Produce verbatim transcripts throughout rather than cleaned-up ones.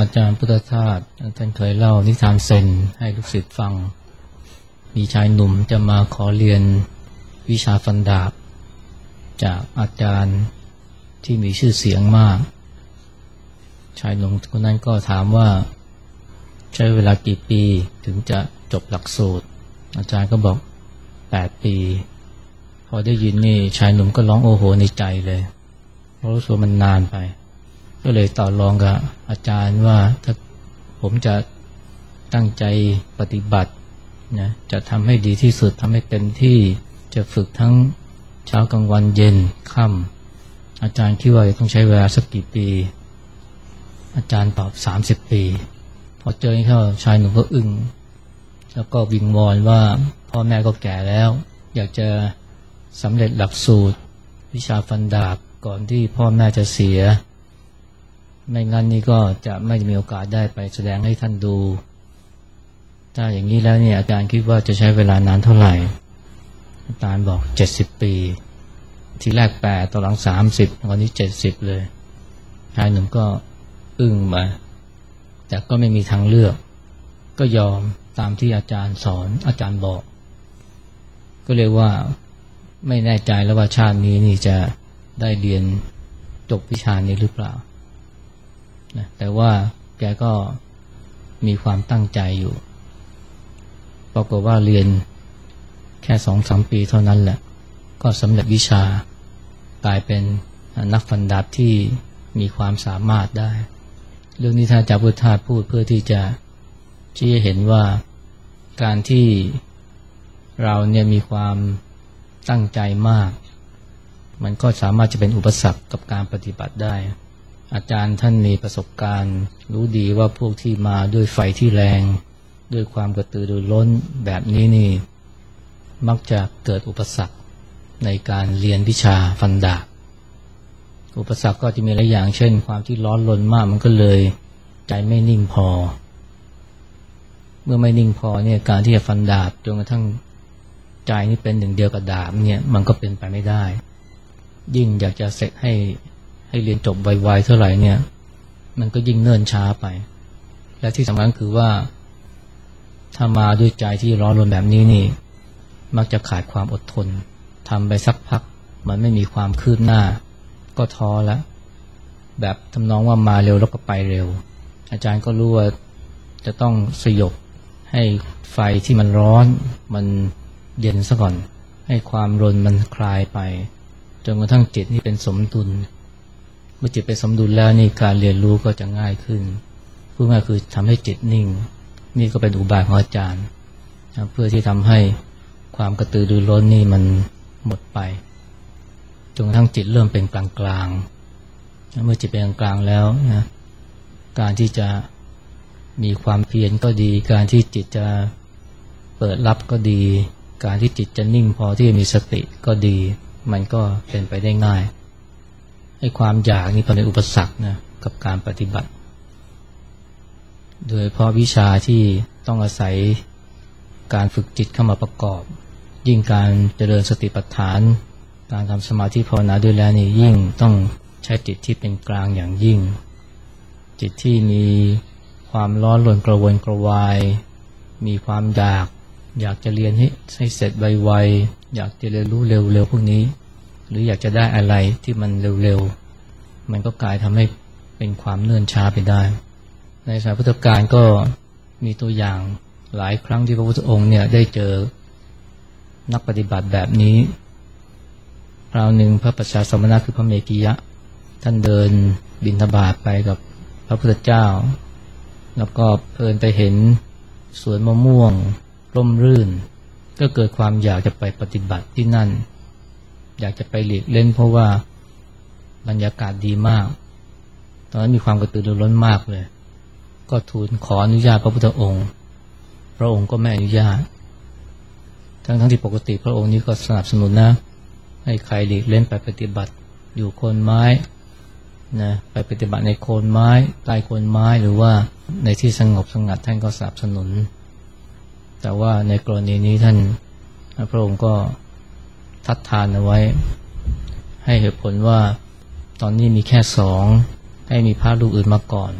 จารย์พุทธทาสท่านเคยเล่านิทานเซนให้ลูกศิษย์ฟังมีชายหนุ่มจะมาขอเรียนวิชาฟันดาบจากอาจารย์ที่มีชื่อเสียงมากชายหนุ่มคนนั้นก็ถามว่าใช้เวลากี่ปีถึงจะจบหลักสูตรอาจารย์ก็บอกแปดปีพอได้ยินนี่ชายหนุ่มก็ร้องโอโหในใจเลยเพราะรู้สึกมันนานไปก็เลยต่อรองกับอาจารย์ว่าถ้าผมจะตั้งใจปฏิบัตินะจะทำให้ดีที่สุดทำให้เต็มที่จะฝึกทั้งเช้ากลางวันเย็นค่ำอาจารย์คิดว่าจะต้องใช้เวลาสักกี่ปีอาจารย์ตอบสามสิบปีพอเจอเข้าชายหนุ่มก็อึ้งแล้วก็วิงวอนว่าพ่อแม่ก็แก่แล้วอยากจะสำเร็จหลักสูตรวิชาฟันดาบก่อนที่พ่อแม่จะเสียไม่งั้นนี่ก็จะไม่มีโอกาสได้ไปแสดงให้ท่านดูถ้าอย่างนี้แล้วเนี่ยอาจารย์คิดว่าจะใช้เวลานานเท่าไหร่อาจารย์บอกเจ็ดสิบปีทีแรกแปดตอนหลังสามสิบตอนนี้เจ็ดสิบเลยชายหนุ่มก็อึ้งมาแต่ก็ไม่มีทางเลือกก็ยอมตามที่อาจารย์สอนอาจารย์บอกก็เลยว่าไม่แน่ใจแล้วว่าชาตินี้นี่จะได้เรียนจบวิชานี้หรือเปล่านะแต่ว่าแกก็มีความตั้งใจอยู่ปรากฏว่าเรียนแค่สองสามปีเท่านั้นแหละก็สำเร็จวิชากลายเป็นนักฟันดาบที่มีความสามารถได้เรื่องนี้ท่านอาจารย์พุทธทาสพูดเพื่อที่จะชี้ให้เห็นว่าการที่เราเนี่ยมีความตั้งใจมากมันก็สามารถจะเป็นอุปสรรคกับการปฏิบัติได้อาจารย์ท่านมีประสบการณ์รู้ดีว่าพวกที่มาด้วยไฟที่แรงด้วยความกระตือรือร้นแบบนี้นี่มักจะเกิดอุปสรรคในการเรียนวิชาฟันดาบอุปสรรคก็จะมีหลายอย่างเช่นความที่ร้อนรนมากมันก็เลยใจไม่นิ่งพอเมื่อไม่นิ่งพอเนี่ยการที่จะฟันดาบจนกระทั่งใจนี่เป็นหนึ่งเดียวกับดาบเนี่ยมันก็เป็นไปไม่ได้ยิ่งอยากจะเสร็จให้ให้เรียนจบไวๆเท่าไหร่เนี่ยมันก็ยิ่งเนิ่นช้าไปและที่สำคัญคือว่าถ้ามาด้วยใจที่ร้อนรนแบบนี้นี่มักจะขาดความอดทนทำไปสักพักมันไม่มีความคืบหน้าก็ท้อแล้วแบบทำนองว่ามาเร็วแล้วก็ไปเร็วอาจารย์ก็รู้ว่าจะต้องสยบให้ไฟที่มันร้อนมันเย็นซะก่อนให้ความรนมันคลายไปจนกระทั่งจิตนี่เป็นสมดุลเมื่อจิตเป็นสมดุลแล้วนี่การเรียนรู้ก็จะง่ายขึ้นพูดง่ายคือทำให้จิตนิ่งนี่ก็เป็นอุบายของอาจารย์เพื่อที่ทำให้ความกระตือรือร้นนี่มันหมดไปจนกระทั่งจิตเริ่มเป็นกลางกลางเมื่อจิตเป็นกลางแล้วนะการที่จะมีความเพียรก็ดีการที่จิตจะเปิดรับก็ดีการที่จิตจะนิ่งพอที่จะมีสติก็ดีมันก็เป็นไปได้ง่ายให้ความอยากนี่เป็นอุปสรรคนะกับการปฏิบัติโดยเพราะวิชาที่ต้องอาศัยการฝึกจิตเข้ามาประกอบยิ่งการเจริญสติปัฏฐานการทำสมาธิภาวนาด้วยแล้วนี่ยิ่งต้องใช้จิตที่เป็นกลางอย่างยิ่งจิตที่มีความร้อนรนกระวนกระวายมีความอยากอยากจะเรียนให้ให้เสร็จไวๆอยากจะเรียนรู้เร็วๆพวกนี้หรืออยากจะได้อะไรที่มันเร็วๆมันก็กลายทำให้เป็นความเนื่นช้าไปได้ในสายพุทธกาลก็มีตัวอย่างหลายครั้งที่พระพุทธองค์เนี่ยได้เจอนักปฏิบัติแบบนี้คราวหนึ่งพระปัจฉาสมณะคือพระเมกิยะท่านเดินบิณฑบาตไปกับพระพุทธเจ้าแล้วก็เพลินไปเห็นสวนมะม่วงร่มรื่นก็เกิดความอยากจะไปปฏิบัติที่นั่นอยากจะไปหลีกเล่นเพราะว่าบรรยากาศดีมากตอนนั้นมีความกระตือรือร้นมากเลยก็ทูลขออนุญาตพระพุทธองค์พระองค์ก็ไม่อนุญาตทั้งทั้งที่ปกติพระองค์นี้ก็สนับสนุนนะให้ใครหลีกเล่นไปปฏิบัติอยู่โคนไม้นะไปปฏิบัติในโคนไม้ใต้โคนไม้หรือว่าในที่สงบสงัดท่านก็สนับสนุนแต่ว่าในกรณีนี้ท่านพระองค์ก็ทัดทานเอาไว้ให้เหตุผลว่าตอนนี้มีแค่สองให้มีพระรูปอื่นมาก่อน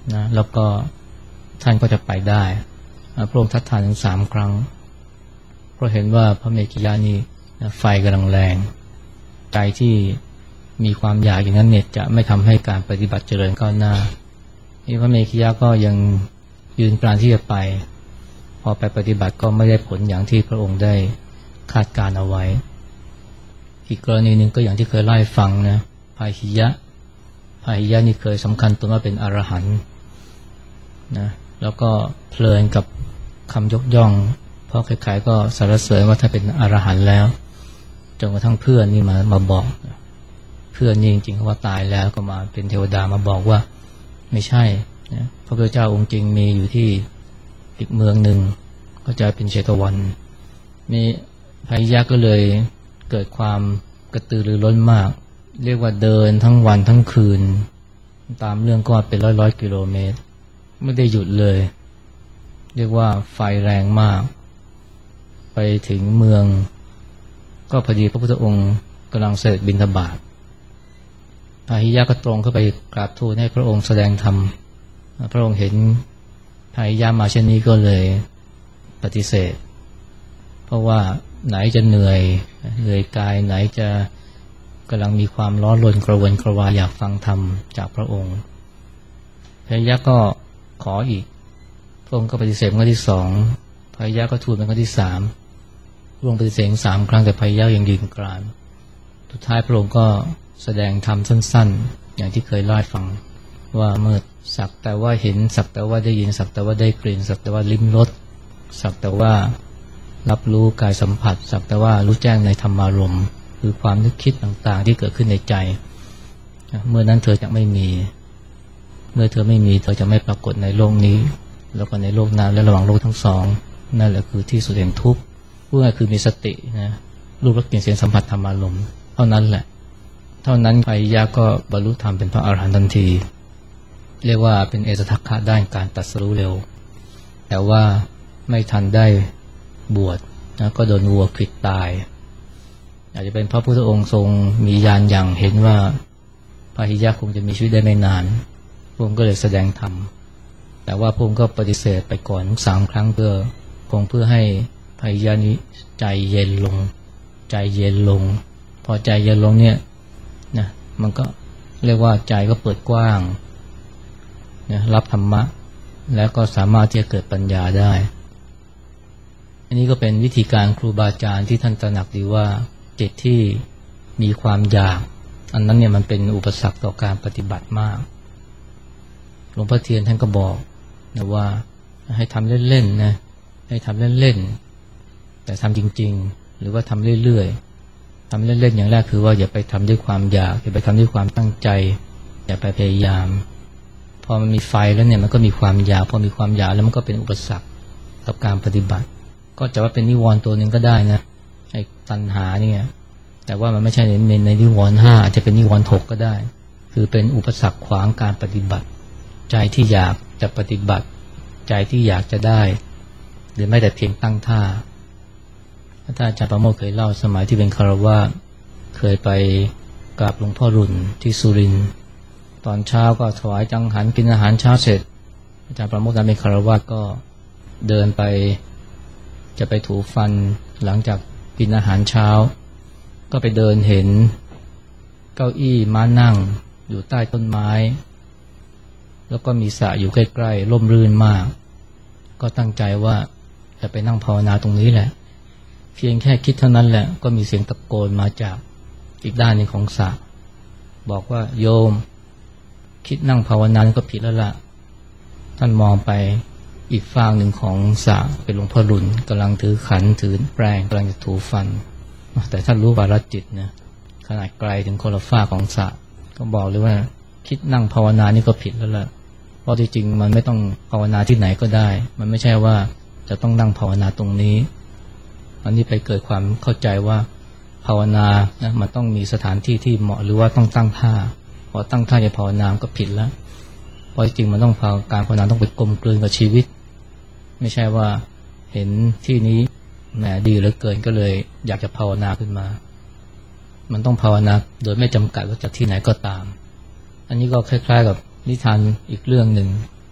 นะแล้วก็ท่านก็จะไปได้พระองค์ทัดทานถึงสามครั้งเพราะเห็นว่าพระเมขคิยะนี่ไฟกำลังแรงใจที่มีความอยากอย่างนั้นเนี่ยจะไม่ทำให้การปฏิบัติเจริญก้าวหน้านี่พระเมขคิยะก็ยังยืนกรานที่จะไปพอไปปฏิบัติก็ไม่ได้ผลอย่างที่พระองค์ได้คาดการเอาไว้อีกกรณีหนึ่งก็อย่างที่เคยเล่าให้ฟังนะพาหิยะพาหิยะนี่เคยสำคัญตัวว่าเป็นอรหันต์นะแล้วก็เพลินกับคำยกย่องเพราะใครๆก็สรรเสริญว่าถ้าเป็นอรหันต์แล้วจนกระทั่งเพื่อนนี่มามาบอกเพื่อนนี่จริงๆว่าตายแล้วก็มาเป็นเทวดามาบอกว่าไม่ใช่นะพระพุทธเจ้าองค์จริงมีอยู่ที่อีกเมืองหนึ่งก็จะเป็นเชตวันมีพาหิยะก็เลยเกิดความกระตือรือร้นมากเรียกว่าเดินทั้งวันทั้งคืนตามเรื่องก็เป็นร้อยร้อยกิโลเมตรไม่ได้หยุดเลยเรียกว่าไฟแรงมากไปถึงเมืองก็พอดีพระพุทธองค์กำลังเสด็จบิณฑบาตพาหิยะก็ตรงเข้าไปกราบทูลให้พระองค์แสดงธรรมพระองค์เห็นพาหิยะมาเช่นนี้ก็เลยปฏิเสธเพราะว่าไหนจะเหนื่อยเหนื่อยกายไหนจะกำลังมีความร้อนรนกระวนกระวายอยากฟังธรรมจากพระองค์พาหิยะก็ขออีกพระองค์ก็ปฏิเสธครั้งที่สองพาหิยะก็ทูลเป็นครั้งที่สามพระองค์ปฏิเสธสามครั้งแต่พาหิยะยังยืนกรานสุดท้ายพระองค์ก็แสดงธรรมสั้นๆอย่างที่เคยเล่าให้ฟังว่าเมื่อสักแต่ว่าเห็นสักแต่ว่าได้ยินสักแต่ว่าได้กลิ่นสักแต่ว่าลิ้มรสสักแต่ว่ารับรู้กายสัมผัสสักแต่ว่ารู้แจ้งในธรรมารมณ์คือความนึกคิดต่างๆที่เกิดขึ้นในใจเมื่อนั้นเธอจะไม่มีเมื่อเธอไม่มีเธอจะไม่ปรากฏในโลกนี้แล้วก็ในโลกหน้าและระหว่างโลกทั้งสองนั่นแหละคือที่สุดแห่งทุกข์พูดง่ายคือมีสตินะรูปรสกลิ่นเสียงสัมผัสธรรมารมณ์เท่านั้นแหละเท่านั้นพาหิยะก็บรรลุธรรมเป็นพระอรหันต์ทันทีเรียกว่าเป็นเอตทัคคะด้านการตรัสรู้เร็วแต่ว่าไม่ทันได้บวชนะก็โดนวัวขวิดตายอาจจะเป็นเพราะพระพุทธองค์ทรงมีญาณอย่างเห็นว่าพาหิยะคงจะมีชีวิตได้ไม่นานพระองค์ก็เลยแสดงธรรมแต่ว่าพระองค์ก็ปฏิเสธไปก่อนสามครั้งเพื่อคงเพื่อให้พาหิยะนี้ใจเย็นลงใจเย็นลงพอใจเย็นลงเนี่ยนะมันก็เรียกว่าใจก็เปิดกว้างนะรับธรรมะแล้วก็สามารถที่จะเกิดปัญญาได้อันนี้ก็เป็นวิธีการครูบาอาจารย์ที่ท่านตระหนักดีว่าจิตที่มีความอยากอันนั้นเนี่ยมันเป็นอุปสรรคต่อการปฏิบัติมากหลวงพ่อเทียนท่านก็บอกนะว่าให้ทำเล่นๆนะให้ทำเล่นๆแต่ทำจริงๆหรือว่าทำเรื่อยๆทำเล่นๆอย่างแรกคือว่าอย่าไปทำด้วยความอยากอย่าไปทำด้วยความตั้งใจอย่าไปพยายามพอมันมีไฟแล้วเนี่ยมันก็มีความอยากพอมีความอยากแล้วมันก็เป็นอุปสรรคต่อการปฏิบัติก็จะว่าเป็นนิวรณ์ตัวหนึ่งก็ได้นะไอ้ตัณหาเนี่ยแต่ว่ามันไม่ใช่ในในนิวรณ์ห้าอาจจะเป็นนิวรณ์หกก็ได้คือเป็นอุปสรรคขวางการปฏิบัติใจที่อยากจะปฏิบัติใจที่อยากจะได้หรือไม่แต่เพียงตั้งท่าท่านอาจารย์ประโมทเคยเล่าสมัยที่เป็นคฤหัสถ์เคยไปกราบหลวงพ่อรุ่นที่สุรินทร์ตอนเช้าก็ถวายจังหันกินอาหารเช้าเสร็จอาจารย์ประโมทนั้นเป็นคฤหัสถ์ก็เดินไปจะไปถูฟันหลังจากกินอาหารเช้าก็ไปเดินเห็นเก้าอี้ม้านั่งอยู่ใต้ต้นไม้แล้วก็มีสระอยู่ใกล้ๆร่มรื่นมากก็ตั้งใจว่าจะไปนั่งภาวนาตรงนี้แหละเพียงแค่คิดเท่านั้นแหละก็มีเสียงตะโกนมาจากอีกด้านหนึ่งของสระบอกว่าโยมคิดนั่งภาวนาก็ผิดแล้วล่ะท่านมองไปอีกฝั่งหนึ่งของสระเป็นหลวงพ่อรุ่นกำลังถือขันถือแปรงกำลังจะถูฟันแต่ท่านรู้วาระจิตนะขนาดไกลถึงคนละฝั่งของสระก็บอกเลยว่าคิดนั่งภาวนานี่ก็ผิดแล้วล่ะเพราะที่จริงมันไม่ต้องภาวนาที่ไหนก็ได้มันไม่ใช่ว่าจะต้องนั่งภาวนาตรงนี้อันนี้ไปเกิดความเข้าใจว่าภาวนานะมันต้องมีสถานที่ที่เหมาะหรือว่าต้องตั้งท่าพอตั้งท่าจะภาวนาก็ผิดแล้วเพราะจริงมันต้องการภาวนาต้องไปกลมกลืนกับชีวิตไม่ใช่ว่าเห็นที่นี้แหมดีเหลือเกินก็เลยอยากจะภาวนาขึ้นมามันต้องภาวนาโดยไม่จำกัดว่าจากที่ไหนก็ตามอันนี้ก็คล้ายๆกับนิทานอีกเรื่องหนึ่ง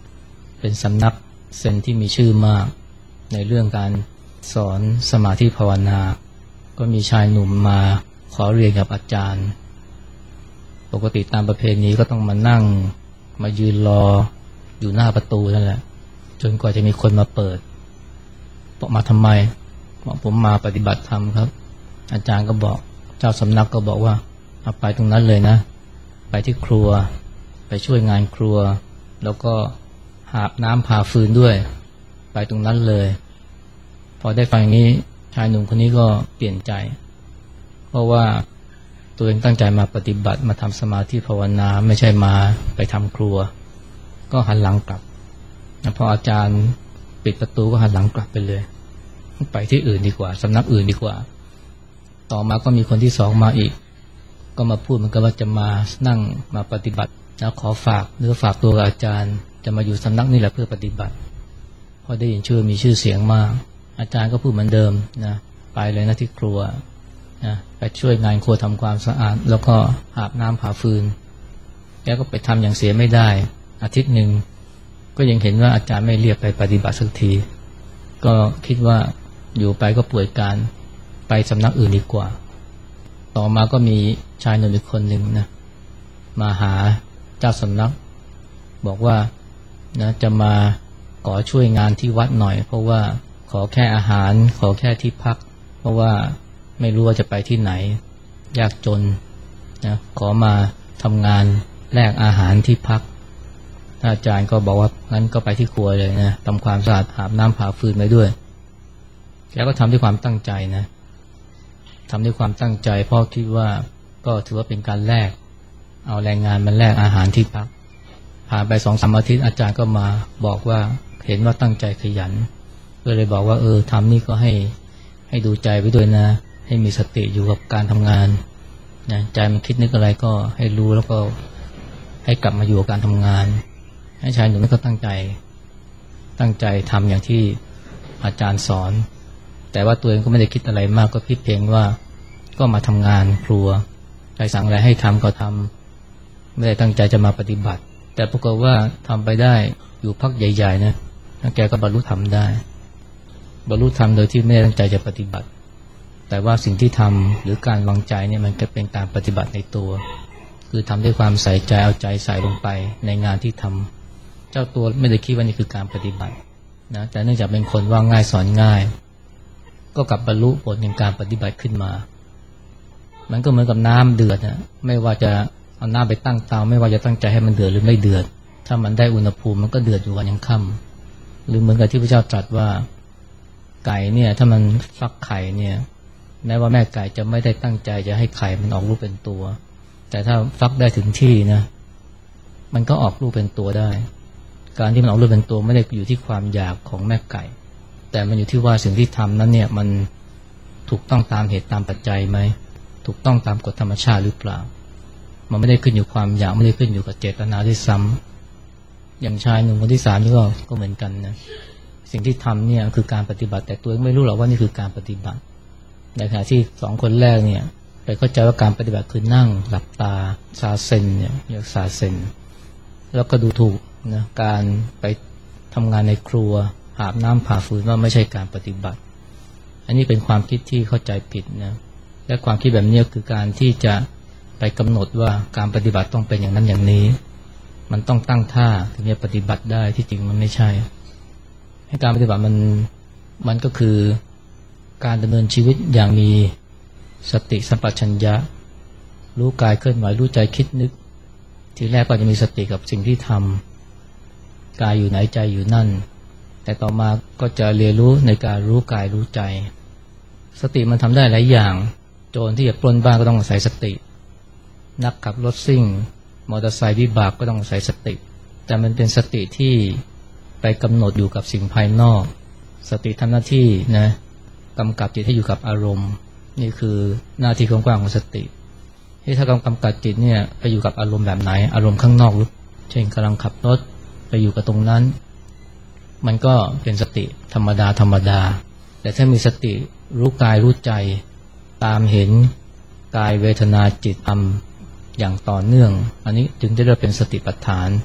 เป็นสำนักเซนที่มีชื่อมากในเรื่องการสอนสมาธิภาวนาก็มีชายหนุ่มมาขอเรียนกับอาจารย์ปกติตามประเพณีก็ต้องมานั่งมายืนรออยู่หน้าประตูนั่นแหละจนกว่าจะมีคนมาเปิดบอกมาทำไมบอกผมมาปฏิบัติธรรมครับอาจารย์ก็บอกเจ้าสำนักก็บอกว่าเอาไปตรงนั้นเลยนะไปที่ครัวไปช่วยงานครัวแล้วก็หาน้ำพาฟืนด้วยไปตรงนั้นเลยพอได้ฟังอย่างนี้ชายหนุ่มคนนี้ก็เปลี่ยนใจเพราะว่าตัวเองตั้งใจมาปฏิบัติมาทำสมาธิภาวนาไม่ใช่มาไปทำครัวก็หันหลังกลับพออาจารย์ปิดประตูก็หันหลังกลับไปเลยไปที่อื่นดีกว่าสำนักอื่นดีกว่าต่อมาก็มีคนที่สองมาอีกก็มาพูดเหมือนกับว่าจะมานั่งมาปฏิบัติแล้วขอฝากหรือฝากตัวกับอาจารย์จะมาอยู่สำนักนี่แหละเพื่อปฏิบัติพอได้ยินชื่อมีชื่อเสียงมากอาจารย์ก็พูดเหมือนเดิมนะไปเลยนะที่ครัวนะไปช่วยงานครัวทำความสะอาดแล้วก็อาบน้ำผ่าฟืนแกก็ไปทำอย่างเสียไม่ได้อาทิตย์หนึ่งก็ยังเห็นว่าอาจารย์ไม่เรียกไปปฏิบัติสักทีก็คิดว่าอยู่ไปก็ป่วยการไปสำนักอื่นดีกว่าต่อมาก็มีชายหนุ่มอีกคนหนึ่งนะมาหาเจ้าสำนักบอกว่านะจะมาขอช่วยงานที่วัดหน่อยเพราะว่าขอแค่อาหารขอแค่ที่พักเพราะว่าไม่รู้ว่าจะไปที่ไหนยากจนนะขอมาทำงานแลกอาหารที่พักอาจารย์ก็บอกว่างั้นก็ไปที่ครัวเลยนะทำความสะอาดอาบน้ำผ่าฟืนไปด้วยแล้วก็ทำด้วยความตั้งใจนะทำด้วยความตั้งใจเพราะคิดว่าก็ถือว่าเป็นการแลกเอาแรงงานมาแลกอาหารที่พักผ่านไปสองสามอาทิตย์อาจารย์ก็มาบอกว่าเห็นว่าตั้งใจขยันก็เลยบอกว่าเออทำนี่ก็ให้ให้ดูใจไว้ด้วยนะให้มีสติอยู่กับการทำงานนะใจมันคิดนึกอะไรก็ให้รู้แล้วก็ให้กลับมาอยู่กับการทำงานให้ชายหนุ่มก็ตั้งใจตั้งใจทำอย่างที่อาจารย์สอนแต่ว่าตัวเองก็ไม่ได้คิดอะไรมากก็คิดเพียงว่าก็มาทำงานครัวใครสั่งอะไรให้ทำก็ทำไม่ได้ตั้งใจจะมาปฏิบัติแต่ปรากฏว่าทำไปได้อยู่พักใหญ่ๆนะแกก็บรรลุธรรมได้บรรลุธรรมโดยที่ไม่ได้ตั้งใจจะปฏิบัติแต่ว่าสิ่งที่ทำหรือการวางใจเนี่ยมันก็เป็นการปฏิบัติในตัวคือทำด้วยความใส่ใจเอาใจใส่ลงไปในงานที่ทำเจ้าตัวไม่ได้คิดว่านี่คือการปฏิบัตินะแต่เนื่องจากเป็นคนว่าง่ายสอนง่ายก็กลับบรรลุผลในการปฏิบัติขึ้นมามันก็เหมือนกับน้ำเดือดนะไม่ว่าจะเอาน้ำไปตั้งเตาไม่ว่าจะตั้งใจให้มันเดือดหรือไม่เดือดถ้ามันได้อุณหภูมิมันก็เดือดอยู่วันยังค่ำหรือเหมือนกับที่พระเจ้าตรัสว่าไก่เนี่ยถ้ามันฟักไข่เนี่ยแม้ว่าแม่ไก่จะไม่ได้ตั้งใจจะให้ไข่มันออกลูกเป็นตัวแต่ถ้าฟักได้ถึงที่นะมันก็ออกลูกเป็นตัวได้การที่มันออกลูกเป็นตัวไม่ได้อยู่ที่ความอยากของแม่ไก่แต่มันอยู่ที่ว่าสิ่งที่ทำนั้นเนี่ยมันถูกต้องตามเหตุตามปัจจัยไหมถูกต้องตามกฎธรรมชาติหรือเปล่ามันไม่ได้ขึ้นอยู่ความอยากไม่ได้ขึ้นอยู่กับเจตนาด้วยซ้ำอย่างชายหนุ่มคนที่สามนี่ก็ก็เหมือนกันนะสิ่งที่ทำเนี่ยคือการปฏิบัติแต่ตัวเองไม่รู้หรอกว่านี่คือการปฏิบัติในขณะที่สองคนแรกเนี่ยไปเข้าใจว่าการปฏิบัติคือนั่งหลับตาซาเซนเนี่ยเรียกซาเซนแล้วก็ดูถูกนะการไปทำงานในครัวอาบน้ำผ่าฟืนว่าไม่ใช่การปฏิบัติอันนี้เป็นความคิดที่เข้าใจผิดนะและความคิดแบบนี้คือการที่จะไปกำหนดว่าการปฏิบัติต้องเป็นอย่างนั้นอย่างนี้มันต้องตั้งท่าถึงจะปฏิบัติได้ที่จริงมันไม่ใช่ให้การปฏิบัติมันมันก็คือการดำเนินชีวิตอย่างมีสติสัมปชัญญะรู้กายเคลื่อนไหวรู้ใจคิดนึกทีแรกก็จะมีสติกับสิ่งที่ทำกายอยู่ไหนใจอยู่นั่นแต่ต่อมาก็จะเรียนรู้ในการรู้กายรู้ใจสติมันทำได้หลายอย่างโจรที่จะปล้นบ้านก็ต้องอาศัยสตินักขับรถซิ่งมอเตอร์ไซค์วิบากก็ต้องอาศัยสติแต่มันเป็นสติที่ไปกำหนดอยู่กับสิ่งภายนอกสติทำหน้าที่นะกำกับจิตให้อยู่กับอารมณ์นี่คือหน้าที่กว้างๆของสติที่ถ้ากำกับจิตเนี่ยไปอยู่กับอารมณ์แบบไหนอารมณ์ข้างนอกหรือเช่นกำลังขับรถไปอยู่กับตรงนั้นมันก็เป็นสติธรรมดาธรรมดาแต่ถ้ามีสติรู้กายรู้ใจตามเห็นกายเวทนาจิตธรรมอย่างต่อเนื่องอันนี้จึงจะเรียกเป็นสติปัฏฐานค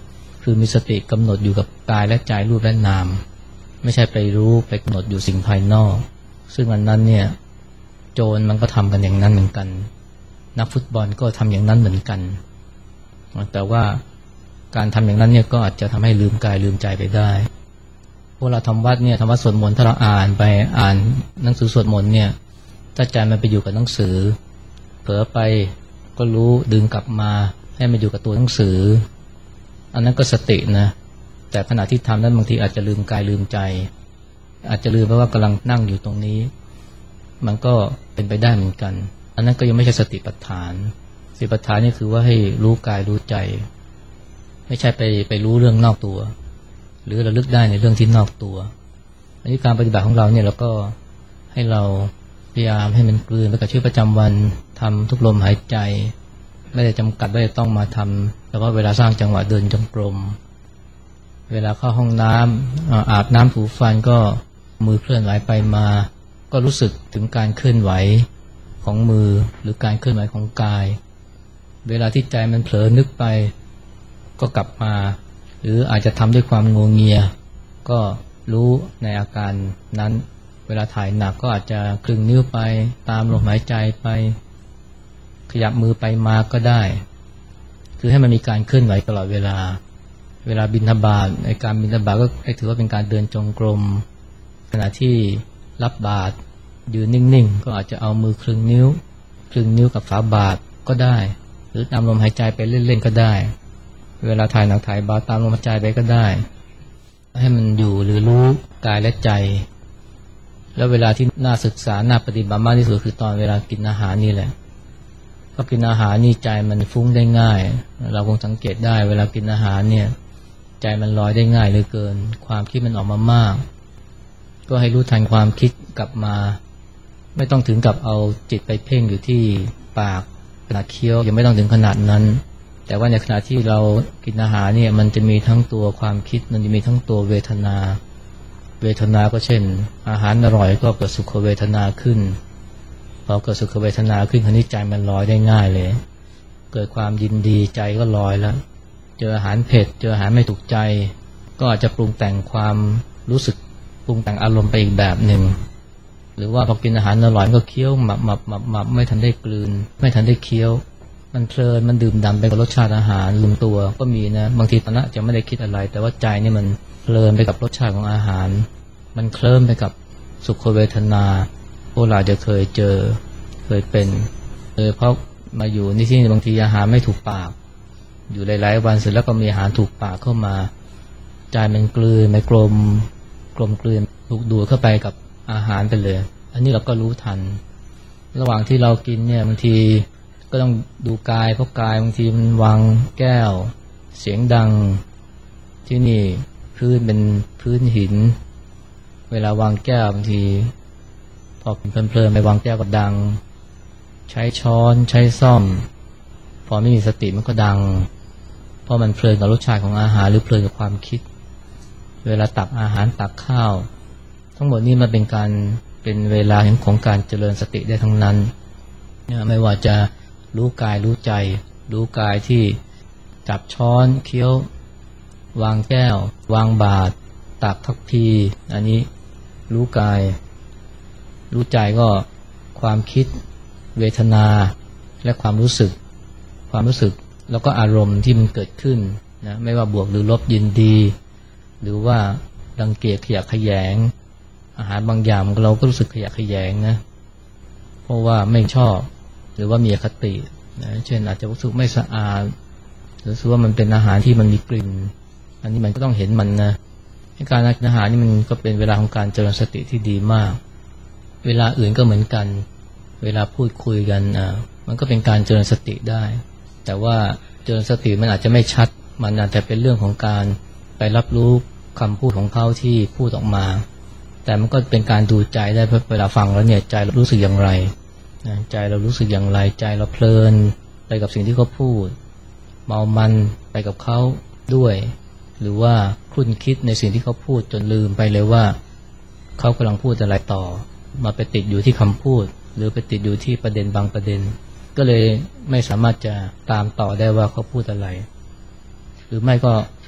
คือมีสติกำหนดอยู่กับกายและใจรูปและนามไม่ใช่ไปรู้ไปกำหนดอยู่สิ่งภายนอกซึ่งอันนั้นเนี่ยโจรมันก็ทำกันอย่างนั้นเหมือนกันนักฟุตบอลก็ทำอย่างนั้นเหมือนกันแต่ว่าการทำอย่างนั้นเนี่ยก็อาจจะทำให้ลืมกายลืมใจไปได้พวกเราทำวัดเนี่ยทำวัดสวดมนต์ถ้าเราอ่านไปอ่านหนังสือสวดมนต์เนี่ยถ้าใจมันไปอยู่กับหนังสือเผลอไปก็รู้ดึงกลับมาให้มันอยู่กับตัวหนังสืออันนั้นก็สตินะแต่ขณะที่ทำนั้นบางทีอาจจะลืมกายลืมใจอาจจะลืมเพราะว่ากำลังนั่งอยู่ตรงนี้มันก็เป็นไปได้เหมือนกันอันนั้นก็ยังไม่ใช่สติปัฏฐานสติปัฏฐานนี่คือว่าให้รู้กายรู้ใจไม่ใช่ไปไปรู้เรื่องนอกตัวหรือระลึกได้ในเรื่องที่นอกตัวอันนี้การปฏิบัติของเราเนี่ยเราก็ให้เราพยายามให้มันกลืนไปกับชีวิตประจำวันทำทุกลมหายใจไม่ได้จำกัดว่าจะต้องมาทำแต่ว่าเวลาสร้างจังหวะเดินจงกรมเวลาเข้าห้องน้ำอาบน้ำถูฟันก็มือเคลื่อนไหวไปมาก็รู้สึกถึงการเคลื่อนไหวของมือหรือการเคลื่อนไหวของกายเวลาที่ใจมันเผลอนึกไปก็กลับมาหรืออาจจะทำด้วยความงวงเงียก็รู้ในอาการนั้นเวลาถ่ายหนักก็อาจจะคลึงนิ้วไปตามลมหายใจไปขยับมือไปมาก็ได้คือให้มันมีการเคลื่อนไหวตลอดเวลาเวลาบิณฑบาตในการบิณฑบาตก็ถือว่าเป็นการเดินจงกรมขณะที่รับบาตรยืนนิ่งๆก็อาจจะเอามือคลึงนิ้วคลึงนิ้วกับฝาบาตรก็ได้หรือตามลมหายใจไปเล่นๆก็ได้เวลาถ่ายหนักถ่ายบาตรตามลมหายใจไปก็ได้ให้มันอยู่หรือรู้กายและใจแล้วเวลาที่น่าศึกษาน่าปฏิบัติมากที่สุดคือตอนเวลากินอาหารนี่แหละเพราะกินอาหารนี่ใจมันฟุ้งได้ง่ายเราคงสังเกตได้เวลากินอาหารเนี่ยใจมันลอยได้ง่ายเหลือเกินความคิดมันออกมามากก็ให้รู้ทันความคิดกลับมาไม่ต้องถึงกับเอาจิตไปเพ่งอยู่ที่ปากขณะเคี้ยวยังไม่ต้องถึงขนาดนั้นแต่ว่าในขณะที่เรากินอาหารเนี่ยมันจะมีทั้งตัวความคิดมันจะมีทั้งตัวเวทนาเวทนาก็เช่นอาหารอร่อยก็เกิดสุขเวทนาขึ้นพอเกิดสุขเวทนาขึ้นคราวนี้ใจมันลอยได้ง่ายเลยเกิดความยินดีใจก็ลอยแล้วเจออาหารเผ็ดเจออาหารไม่ถูกใจก็อาจจะปรุงแต่งความรู้สึกปรุงแต่งอารมณ์ไปอีกแบบหนึ่งหรือว่าพอกินอาหารอร่อยก็เคี้ยวหมับหมับหมับหมับไม่ทันได้กลืนไม่ทันได้เคี้ยวมันเพลินมันดื่มด่ำไปกับรสชาติอาหารลืมตัวก็มีนะบางทีตอนนั้นจะไม่ได้คิดอะไรแต่ว่าใจนี่มันเพลินไปกับรสชาติของอาหารมันเคลิ้มไปกับสุขเวทนาพวกเราจะเคยเจอเคยเป็นเออเพราะมาอยู่นี่ที่บางทีอาหารไม่ถูกปากอยู่หลายๆวันเสร็จแล้วก็มีอาหารถูกปากเข้ามาใจมันกลืนไม่กลมกลมกลืนถูกดูดเข้าไปกับอาหารไปเลยอันนี้เราก็รู้ทันระหว่างที่เรากินเนี่ยบางทีก็ต้องดูกายเพราะกายบางทีมันวางแก้วเสียงดังที่นี่พื้นเป็นพื้นหินเวลาวางแก้วบางทีพอเพลินๆไปวางแก้วก็ดังใช้ช้อนใช้ซ่อมพอไม่มีสติมันก็ดังเพราะมันเพลินกับรสชาติของอาหารหรือเพลินกับความคิดเวลาตักอาหารตักข้าวทั้งหมดนี้มันเป็นการเป็นเวลาของการเจริญสติได้ทั้งนั้นไม่ว่าจะรู้กายรู้ใจรู้กายที่จับช้อนเคี้ยววางแก้ววางบาตรตักทัพพีอันนี้รู้กายรู้ใจก็ความคิดเวทนาและความรู้สึกความรู้สึกแล้วก็อารมณ์ที่มันเกิดขึ้นนะไม่ว่าบวกหรือลบยินดีหรือว่ารังเกียจขยะแขยงอาหารบางอย่างเราก็รู้สึกขยะแขยงนะเพราะว่าไม่ชอบหรือว่ามีอคตินะเช่นอาจจะรู้สึกไม่สะอาดหรือรู้สึกว่ามันเป็นอาหารที่มันมีกลิ่นอันนี้มันก็ต้องเห็นมันนะการกินอาหารนี่มันก็เป็นเวลาของการเจริญสติที่ดีมากเวลาอื่นก็เหมือนกันเวลาพูดคุยกันอ่ะมันก็เป็นการเจริญสติได้แต่ว่าเจริญสติมันอาจจะไม่ชัดมันอาจจะเป็นเรื่องของการไปรับรู้คำพูดของเขาที่พูดออกมาแต่มันก็เป็นการดูใจได้เพราะเวลาฟังแล้วเนี่ยใจเรารู้สึกอย่างไรใจเรารู้สึกอย่างไรใจเราเพลินไปกับสิ่งที่เขาพูดเมามันไปกับเขาด้วยหรือว่าคุ้นคิดในสิ่งที่เขาพูดจนลืมไปเลยว่าเขากำลังพูดอะไรต่อมาไปติดอยู่ที่คำพูดหรือไปติดอยู่ที่ประเด็นบางประเด็นก็เลยไม่สามารถจะตามต่อได้ว่าเขาพูดอะไรหรือไม่ก็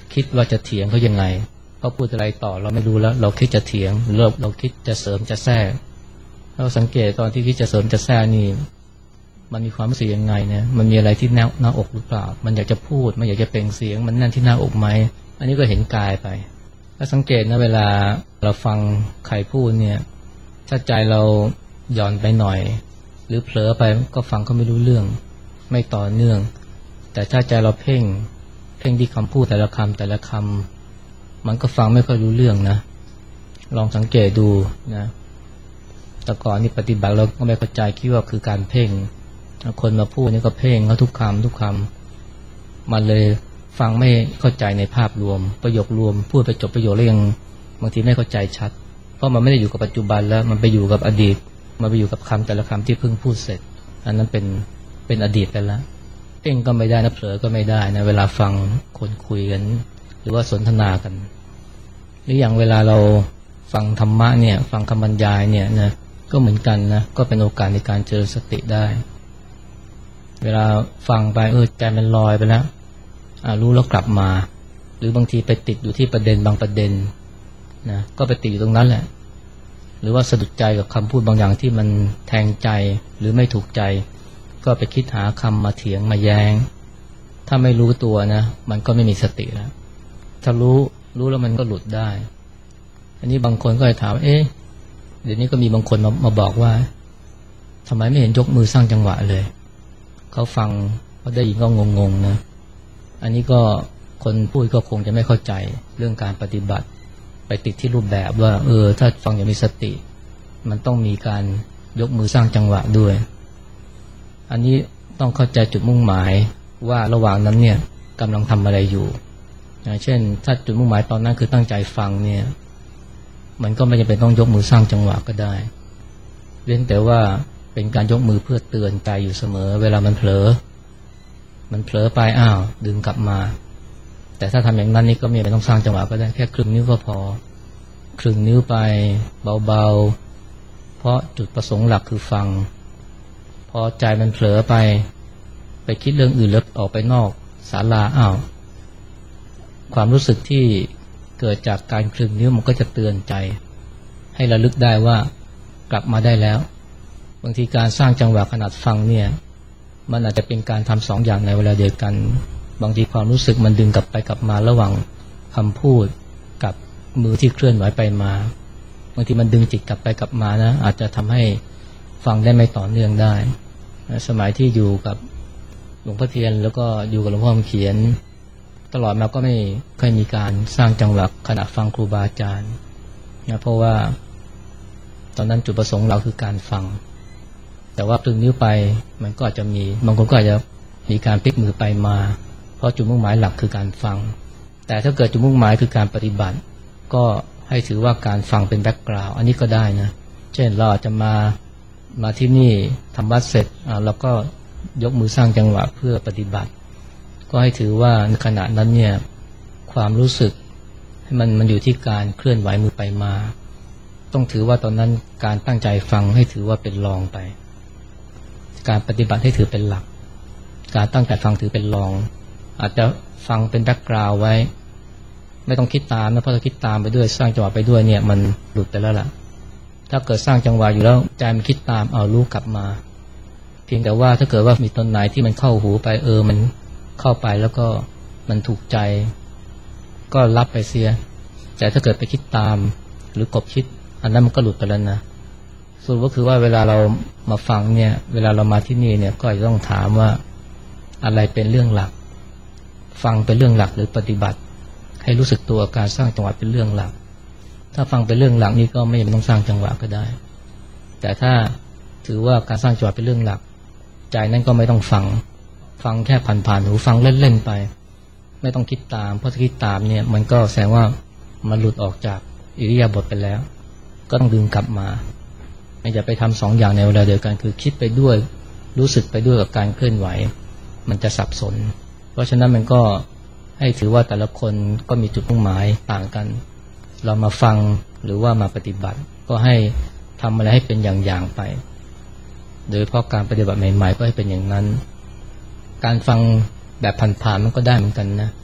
คิดว่าจะเถียงเขายังไงเขาพูดอะไรต่อเราไม่รู้แล้วเราคิดจะเถียงหรือเราเราคิดจะเสริมจะแทรกเราสังเกตตอนที่คิดจะเสริมจะแทรกนี่มันมีความรู้สึกยังไงเนี่ยมันมีอะไรที่แน่หน้าอกหรือเปล่ามันอยากจะพูดมันอยากจะเปล่งเสียงมันแน่นที่หน้าอกไหมอันนี้ก็เห็นกายไปถ้าสังเกตนะเวลาเราฟังใครพูดเนี่ยถ้าใจเราหย่อนไปหน่อยหรือเผลอไปก็ฟังเขาไม่รู้เรื่องไม่ต่อเนื่องแต่ถ้าใจเราเพ่งเพ่งที่คำพูดแต่ละคำแต่ละคำมันก็ฟังไม่ค่อยรู้เรื่องนะลองสังเกตดูนะแต่ก่อนนี่ปฏิบัติเราก็ไม่เข้าใจคิดว่าคือการเพ่งคนมาพูดนี่ก็เพ่งเขาทุกคำทุกคำมันเลยฟังไม่เข้าใจในภาพรวมประโยครวมพูดไปจบประโยคแล้วยังบางทีไม่เข้าใจชัดเพราะมันไม่ได้อยู่กับปัจจุบันแล้วมันไปอยู่กับอดีตมันไปอยู่กับคำแต่ละคำที่เพิ่งพูดเสร็จอันนั้นเป็นเป็นอดีตไปแล้วเพ่งก็ไม่ได้นะเผลอก็ไม่ได้นะเวลาฟังคนคุยกันหรือว่าสนทนากันหรืออย่างเวลาเราฟังธรรมะเนี่ยฟังคำบรรยายเนี่ยนะก็เหมือนกันนะก็เป็นโอกาสในการเจริญสติได้เวลาฟังไปเออใจมันลอยไปแล้วรู้แล้วกลับมาหรือบางทีไปติดอยู่ที่ประเด็นบางประเด็นนะก็ไปติดอยู่ตรงนั้นแหละหรือว่าสะดุดใจกับคำพูดบางอย่างที่มันแทงใจหรือไม่ถูกใจก็ไปคิดหาคำมาเถียงมาแย้งถ้าไม่รู้ตัวนะมันก็ไม่มีสติแล้วถ้ารู้รู้แล้วมันก็หลุดได้อันนี้บางคนก็จะถามเอ๊ะเดี๋ยวนี้ก็มีบางคนมามาบอกว่าทำไมไม่เห็นยกมือสร้างจังหวะเลยเขาฟังเขาได้ยินก็งงๆนะอันนี้ก็คนพูดก็คงจะไม่เข้าใจเรื่องการปฏิบัติไปติดที่รูปแบบว่าเออถ้าฟังอย่างมีสติมันต้องมีการยกมือสร้างจังหวะด้วยอันนี้ต้องเข้าใจจุดมุ่งหมายว่าระหว่างนั้นเนี่ยกำลังทำอะไรอยู่อย่างเช่นถ้าจุดมุ่งหมายตอนนั้นคือตั้งใจฟังเนี่ยมันก็ไม่จำเป็นต้องยกมือสร้างจังหวะก็ได้เว้นแต่ว่าเป็นการยกมือเพื่อเตือนใจอยู่เสมอเวลามันเผลอมันเผลอไปอ้าวดึงกลับมาแต่ถ้าทำอย่างนั้นนี่ก็ไม่จำเป็นต้องสร้างจังหวะก็ได้แค่ครึ่งนิ้วก็พอครึ่งนิ้วไปเบาๆเพราะจุดประสงค์หลักคือฟังพอใจมันเผลอไปไปคิดเรื่องอื่นแล้วออกไปนอกศาลาอ้าวความรู้สึกที่เกิดจากการคลึงนิ้วมันก็จะเตือนใจให้ระลึกได้ว่ากลับมาได้แล้วบางทีการสร้างจังหวะขนาดฟังเนี่ยมันอาจจะเป็นการทำสองอย่างในเวลาเดียวกันบางทีความรู้สึกมันดึงกลับไปกลับมาระหว่างคำพูดกับมือที่เคลื่อนไหวไปมาบางทีมันดึงจิตกลับไปกลับมานะอาจจะทำให้ฟังได้ไม่ต่อเนื่องได้สมัยที่อยู่กับหลวงพ่อเทียนแล้วก็อยู่กับหลวงพ่อเขียนตลอดมาก็ไม่เคยมีการสร้างจังหวะขณะฟังครูบาอาจารย์นะเพราะว่าตอนนั้นจุดประสงค์เราคือการฟังแต่ว่าคลึงนิ้วไปมันก็อาจจะมีบางคนก็อาจจะมีการพลิกมือไปมาเพราะจุดมุ่งหมายหลักคือการฟังแต่ถ้าเกิดจุดมุ่งหมายคือการปฏิบัติก็ให้ถือว่าการฟังเป็นแบ็กกราวด์อันนี้ก็ได้นะเช่นเราอาจจะมามาที่นี่ทำวัดเสร็จเราก็ยกมือสร้างจังหวะเพื่อปฏิบัติก็ให้ถือว่าในขณะนั้นเนี่ยความรู้สึกมันมันอยู่ที่การเคลื่อนไหวมือไปมาต้องถือว่าตอนนั้นการตั้งใจฟังให้ถือว่าเป็นรองไปการปฏิบัติให้ถือเป็นหลักการตั้งใจฟังถือเป็นรองอาจจะฟังเป็นแบ็กกราวด์ไว้ไม่ต้องคิดตามนะเพราะถ้าคิดตามไปด้วยสร้างจังหวะไปด้วยเนี่ยมันหลุดไปแล้วล่ะถ้าเกิดสร้างจังหวะอยู่แล้วใจมันคิดตามเอารู้กลับมาเพียงแต่ว่าถ้าเกิดว่ามีตอนไหนที่มันเข้าหูไปเออมันเข้าไปแล้วก็มันถูกใจก็รับไปเสียแต่ถ้าเกิดไปคิดตามหรือกบคิดอันนั้นมันก็หลุดไปแล้วนะสรุปก็คือว่าเวลาเรามาฟังเนี่ยเวลาเรามาที่นี่เนี่ยก็จะต้องถามว่าอะไรเป็นเรื่องหลักฟังเป็นเรื่องหลักหรือปฏิบัติให้รู้สึกตัวการสร้างจังหวะเป็นเรื่องหลักถ้าฟังเป็นเรื่องหลักนี่ก็ไม่จำเป็นต้องสร้างจังหวะก็ได้แต่ถ้าถือว่าการสร้างจังหวะเป็นเรื่องหลักใจนั้นก็ไม่ต้องฟังฟังแค่ผ่านๆหูฟังเล่นๆไปไม่ต้องคิดตามเพราะถ้าคิดตามเนี่ยมันก็แสดงว่ามันหลุดออกจากอิริยาบถไปแล้วก็ต้องดึงกลับมาอย่าไปทำสองอย่างในเวลาเดียวกันคือคิดไปด้วยรู้สึกไปด้วยกับการเคลื่อนไหวมันจะสับสนเพราะฉะนั้นมันก็ให้ถือว่าแต่ละคนก็มีจุดมุ่งหมายต่างกันเรามาฟังหรือว่ามาปฏิบัติก็ให้ทำอะไรให้เป็นอย่างๆไปโดยเพราะการปฏิบัติใหม่ๆก็ให้เป็นอย่างนั้นการฟังแบบผ่านๆมันก็ได้เหมือนกันนะ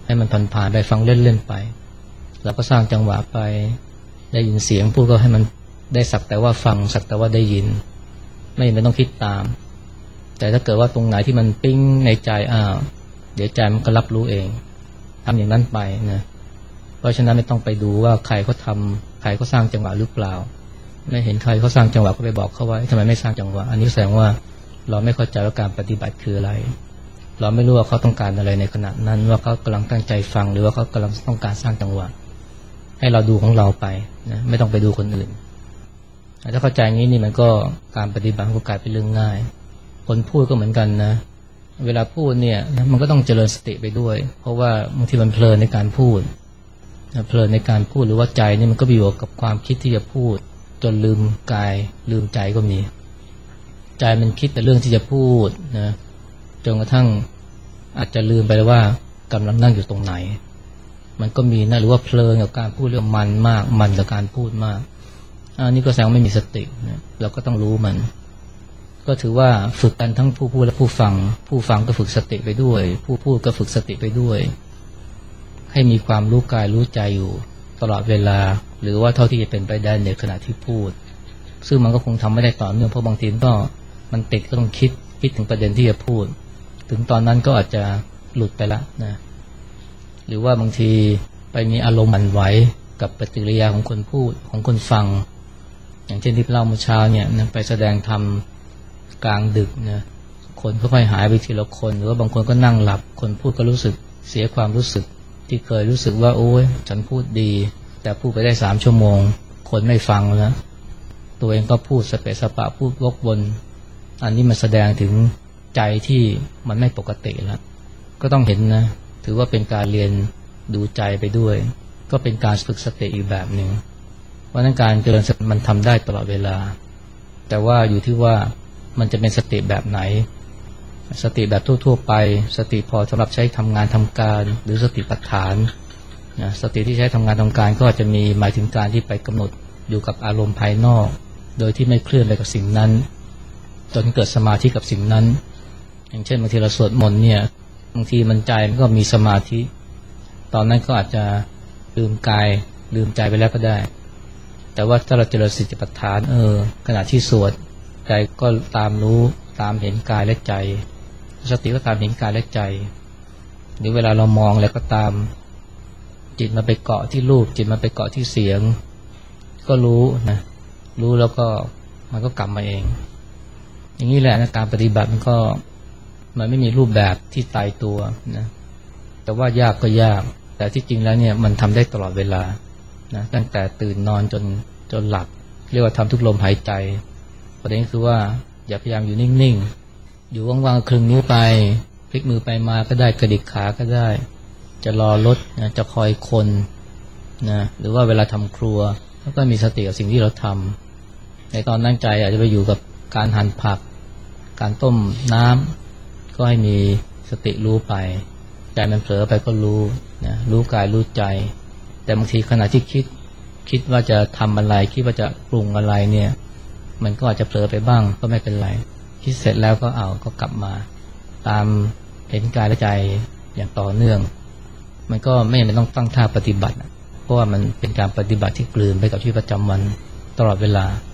ให้มันผ่านๆไปฟังเล่นๆไปเราก็สร้างจังหวะไปได้ยินเสียงพูดก็ให้มันได้สักแต่ว่าฟังสักแต่ว่าได้ยินไม่ไม่ต้องคิดตามแต่ถ้าเกิดว่าตรงไหนที่มันปิ้งในใจอ้าวเดี๋ยวใจมันก็รับรู้เองทำอย่างนั้นไปนะเพราะฉะนั้นไม่ต้องไปดูว่าใครเขาทำใครเขาสร้างจังหวะหรือเปล่าไม่เห็นใครเขาสร้างจังหวะก็ไปบอกเขาไว้ทำไมไม่สร้างจังหวะอันนี้แสดงว่าเราไม่เข้าใจว่าการปฏิบัติคืออะไรเราไม่รู้ว่าเขาต้องการอะไรในขณะนั้นว่าเขากำลังตั้งใจฟังหรือว่าเขากำลังต้องการสร้างจังหวะให้เราดูของเราไปนะไม่ต้องไปดูคนอื่นถ้าเข้าใจงี้นี่มันก็การปฏิบัติก็กลายเป็นเรื่องง่ายคนพูดก็เหมือนกันนะเวลาพูดเนี่ยมันก็ต้องเจริญสติไปด้วยเพราะว่าบางทีมันเพลินในการพูดเพลินในการพูดหรือว่าใจนี่มันก็ไปอยู่กับความคิดที่จะพูดจนลืมกายลืมใจก็มีใจมันคิดแต่เรื่องที่จะพูดนะจนกระทั่งอาจจะลืมไปแล้วว่ากำลังนั่งอยู่ตรงไหนมันก็มีนะหรือว่าเพลินกับการพูดเรื่องมันมากมันกับการพูดมากอันนี้ก็แสดงไม่มีสตินะเราก็ต้องรู้มันก็ถือว่าฝึกกันทั้งผู้พูดและผู้ฟังผู้ฟังก็ฝึกสติไปด้วยผู้พูดก็ฝึกสติไปด้วยให้มีความรู้กายรู้ใจอยู่ตลอดเวลาหรือว่าเท่าที่จะเป็นไปได้ในขณะที่พูดซึ่งมันก็คงทำไม่ได้ต่อเนื่องเพราะบางทีก็มันติดก็ต้องคิดคิดถึงประเด็นที่จะพูดถึงตอนนั้นก็อาจจะหลุดไปละนะหรือว่าบางทีไปมีอารมณ์หวั่นไหวกับปฏิกิริยาของคนพูดของคนฟังอย่างเช่นที่เล่าเมื่อเช้าเนี่ยไปแสดงธรรมกลางดึกนะคนค่อยๆหายไปทีละคนหรือว่าบางคนก็นั่งหลับคนพูดก็รู้สึกเสียความรู้สึกที่เคยรู้สึกว่าโอ้ยฉันพูดดีแต่พูดไปได้สามชั่วโมงคนไม่ฟังแล้วตัวเองก็พูดสเปะสปะพูดวกวนอันนี้มันแสดงถึงใจที่มันไม่ปกติแล้วก็ต้องเห็นนะถือว่าเป็นการเรียนดูใจไปด้วยก็เป็นการฝึกสติอีกแบบหนึ่งเพราะนั้นการเจริญสติมันทำได้ตลอดเวลาแต่ว่าอยู่ที่ว่ามันจะเป็นสติแบบไหนสติแบบทั่วๆไปสติพอสำหรับใช้ทำงานทำการหรือสติปัฏฐานนะสติที่ใช้ทำงานทำการก็จะมีหมายถึงการที่ไปกำหนดอยู่กับอารมณ์ภายนอกโดยที่ไม่เคลื่อนไปกับสิ่งนั้นจนเกิดสมาธิกับสิ่งนั้นอย่างเช่นบางทีเราสวดมนต์เนี่ยบางทีมันใจมันก็มีสมาธิตอนนั้นก็อาจจะลืมกายลืมใจไปแล้วก็ได้แต่ว่าถ้าเราเจริญสติปัฏฐานเออขณะที่สวดใจก็ตามรู้ตามเห็นกายและใจสติก็ตามเห็นกายและใจหรือเวลาเรามองแล้วก็ตามจิตมาไปเกาะที่รูปจิตมาไปเกาะที่เสียงก็รู้นะรู้แล้วก็มันก็กลับมาเองอย่างนี้แหละนะการปฏิบัติมันก็มันไม่มีรูปแบบที่ตายตัวนะแต่ว่ายากก็ยากแต่ที่จริงแล้วเนี่ยมันทำได้ตลอดเวลานะตั้งแต่ตื่นนอนจนจนหลับเรียกว่าทำทุกลมหายใจประเด็นคือว่าอย่าพยายามอยู่นิ่งๆอยู่ว่างๆคลึงนิ้วไปพลิกมือไปมาก็ได้กระดิกขาก็ได้จะรอรถนะจะคอยคนนะหรือว่าเวลาทำครัวแล้วก็มีสติกับสิ่งที่เราทำในตอนนั่งใจอาจจะไปอยู่กับการหั่นผักการต้มน้ำก็ให้มีสติรู้ไปใจมันเผลอไปก็รู้นะรู้กายรู้ใจแต่บางทีขณะที่คิดคิดว่าจะทำอะไรคิดว่าจะปรุงอะไรเนี่ยมันก็อาจจะเผลอไปบ้างก็ไม่เป็นไรคิดเสร็จแล้วก็เอาก็กลับมาตามเห็นกายและใจอย่างต่อเนื่องมันก็ไม่จำเป็นต้องตั้งท่าปฏิบัติเพราะว่ามันเป็นการปฏิบัติที่กลืนไปกับชีวิตประจำวันตลอดเวลา